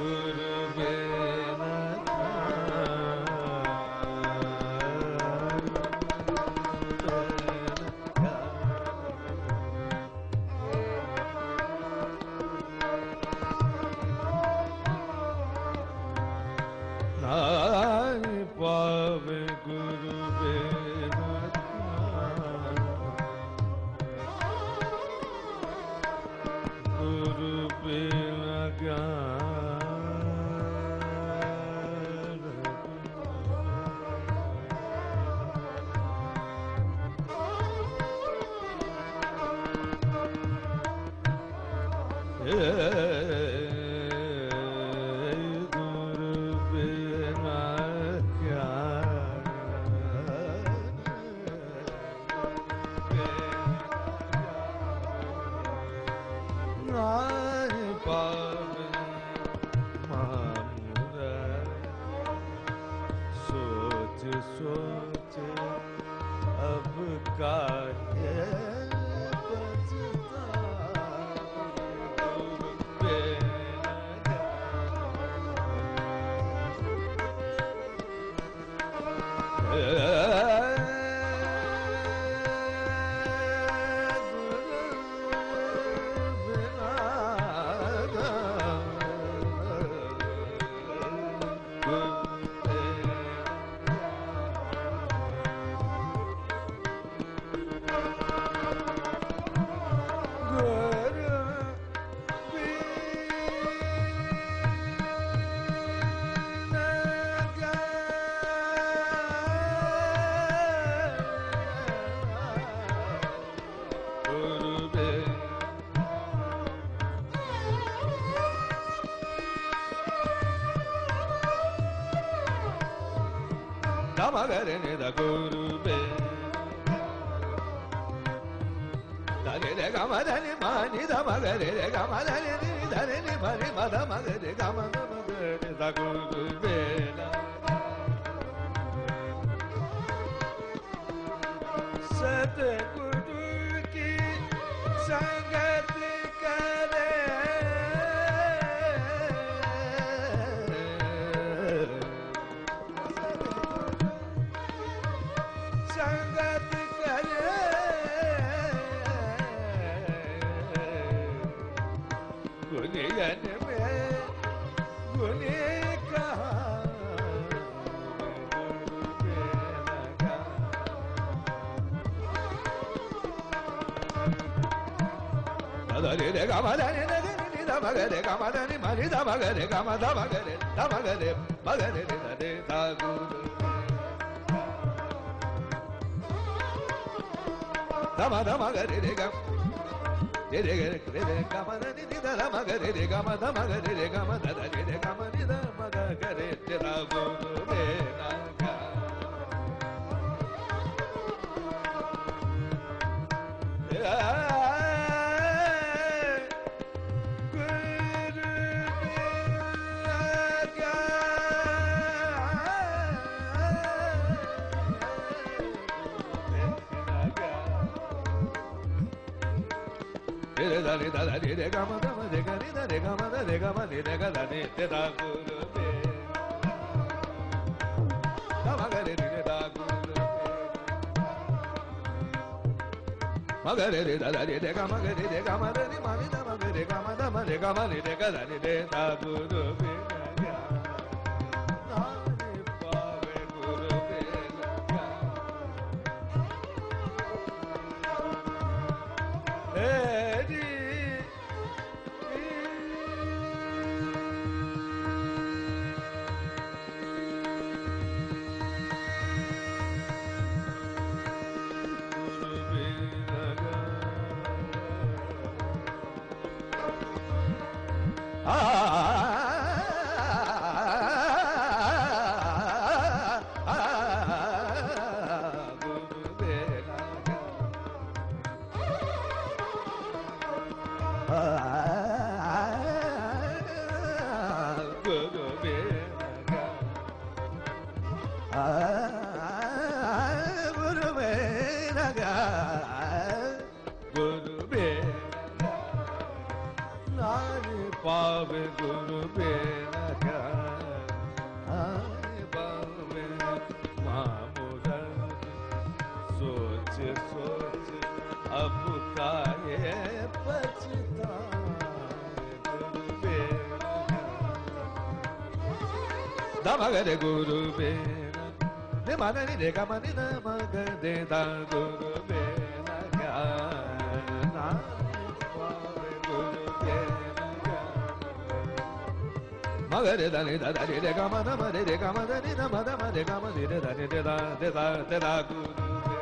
गुरु बिना नाहि पावे गुरु बिना गुरु बिना ज्ञान सोच अब काहे बचता गुरु बिना Damagare ni da guru be dare re gama dani mani damagare re gama dani ni dare ni mani madamagare gama damagare da guru be सतगुरु की संगत करे संगत करे गुनियन में गुनी कहा Dare re gama dani ne ni da magare gama dani mani da magare gama da magare magare re da guru da magare re gama re gama dani ni da magare re gama da magare re gama da re gama ni da magare da guru re na da ni da ni re gama da ma re ga ni da re gama da re gama ni re ga da ni te da guru be da ma ga re ni da guru be ma ga re da da re gama ga re gama da ni ma ni da ma ga re gama da ma re gama ni re ga da ni de da guru be पावे गुरु बिना काहे पछताए गुरु बिन दमगरे गुरु बिन नि मन नि रे ग म नि न म ग दे दा गुरु बिन ज्ञान पावे गुरु बिन मगरे द नि द रे रे ग म न म रे रे ग म द नि न म द म रे ग म नि रे द नि रे दा गुरु